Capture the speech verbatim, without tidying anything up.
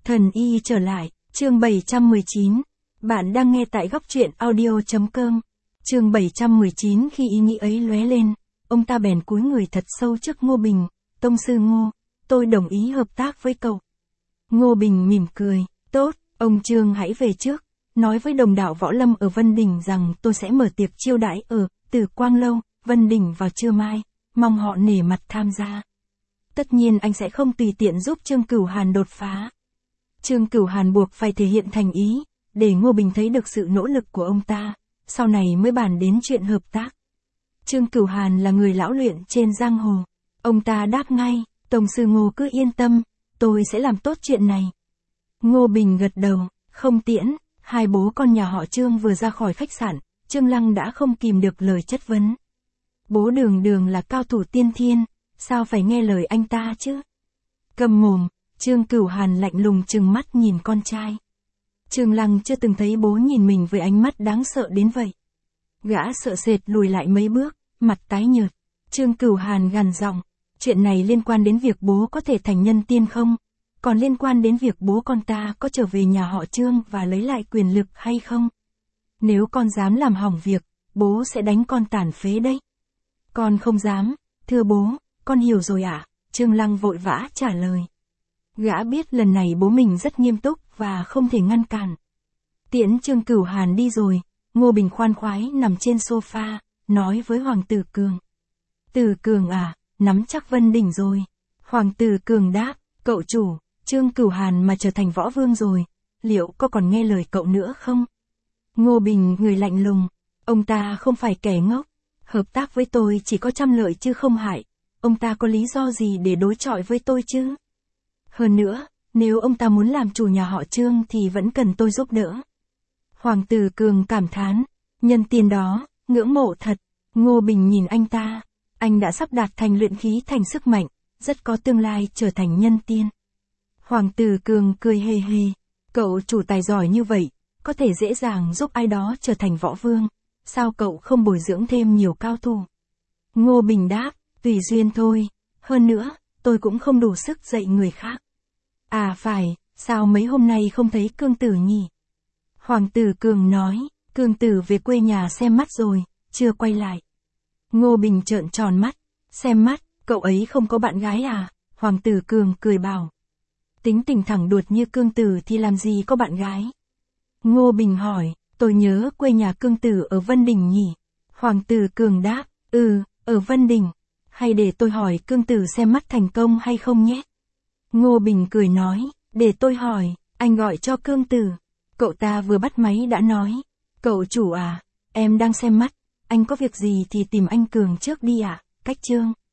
Thần y trở lại, chương bảy trăm mười chín. Bạn đang nghe tại góc truyện audio chấm com. Chương bảy trăm mười chín. Khi ý nghĩ ấy lóe lên, ông ta bèn cúi người thật sâu trước Ngô Bình. Tông sư Ngô, tôi đồng ý hợp tác với cậu. Ngô Bình mỉm cười, tốt, ông Trương hãy về trước, nói với đồng đạo Võ Lâm ở Vân Đình rằng tôi sẽ mở tiệc chiêu đãi ở Tử Quang Lâu, Vân Đình vào trưa mai, mong họ nể mặt tham gia. Tất nhiên anh sẽ không tùy tiện giúp Trương Cửu Hàn đột phá. Trương Cửu Hàn buộc phải thể hiện thành ý, để Ngô Bình thấy được sự nỗ lực của ông ta, sau này mới bàn đến chuyện hợp tác. Trương Cửu Hàn là người lão luyện trên giang hồ. Ông ta đáp ngay, Tổng sư Ngô cứ yên tâm, tôi sẽ làm tốt chuyện này. Ngô Bình gật đầu, không tiễn, hai bố con nhà họ Trương vừa ra khỏi khách sạn, Trương Lăng đã không kìm được lời chất vấn. Bố Đường Đường là cao thủ tiên thiên, sao phải nghe lời anh ta chứ? Câm mồm, Trương Cửu Hàn lạnh lùng trừng mắt nhìn con trai. Trương Lăng chưa từng thấy bố nhìn mình với ánh mắt đáng sợ đến vậy. Gã sợ sệt lùi lại mấy bước, mặt tái nhợt. Trương Cửu Hàn gằn giọng, chuyện này liên quan đến việc bố có thể thành nhân tiên không? Còn liên quan đến việc bố con ta có trở về nhà họ Trương và lấy lại quyền lực hay không? Nếu con dám làm hỏng việc, bố sẽ đánh con tàn phế đấy. Con không dám, thưa bố, con hiểu rồi ạ. À? Trương Lăng vội vã trả lời. Gã biết lần này bố mình rất nghiêm túc và không thể ngăn cản. Tiễn Trương Cửu Hàn đi rồi, Ngô Bình khoan khoái nằm trên sofa, nói với Hoàng Tử Cường. Tử Cường à, nắm chắc Vân Đỉnh rồi. Hoàng Tử Cường đáp, cậu chủ, Trương Cửu Hàn mà trở thành võ vương rồi, liệu có còn nghe lời cậu nữa không? Ngô Bình người lạnh lùng, ông ta không phải kẻ ngốc, hợp tác với tôi chỉ có trăm lợi chứ không hại, ông ta có lý do gì để đối chọi với tôi chứ? Hơn nữa, nếu ông ta muốn làm chủ nhà họ Trương thì vẫn cần tôi giúp đỡ. Hoàng Tử Cường cảm thán, nhân tiền đó, ngưỡng mộ thật. Ngô Bình nhìn anh ta, anh đã sắp đạt thành luyện khí thành sức mạnh, rất có tương lai trở thành nhân tiên. Hoàng Tử Cường cười hề hề, cậu chủ tài giỏi như vậy, có thể dễ dàng giúp ai đó trở thành võ vương, sao cậu không bồi dưỡng thêm nhiều cao thủ? Ngô Bình đáp, tùy duyên thôi, hơn nữa, tôi cũng không đủ sức dạy người khác. À phải, sao mấy hôm nay không thấy Cương Tử nhỉ? Hoàng Tử Cường nói, Cương Tử về quê nhà xem mắt rồi, chưa quay lại. Ngô Bình trợn tròn mắt, xem mắt, cậu ấy không có bạn gái à? Hoàng Tử Cường cười bảo. Tính tình thẳng đuột như Cương Tử thì làm gì có bạn gái? Ngô Bình hỏi, tôi nhớ quê nhà Cương Tử ở Vân Đình nhỉ? Hoàng Tử Cường đáp, ừ, ở Vân Đình. Hay để tôi hỏi Cương Tử xem mắt thành công hay không nhé? Ngô Bình cười nói, để tôi hỏi, anh gọi cho Cương Tử. Cậu ta vừa bắt máy đã nói, cậu chủ à, em đang xem mắt, anh có việc gì thì tìm anh Cường trước đi ạ, à? Cách Trương.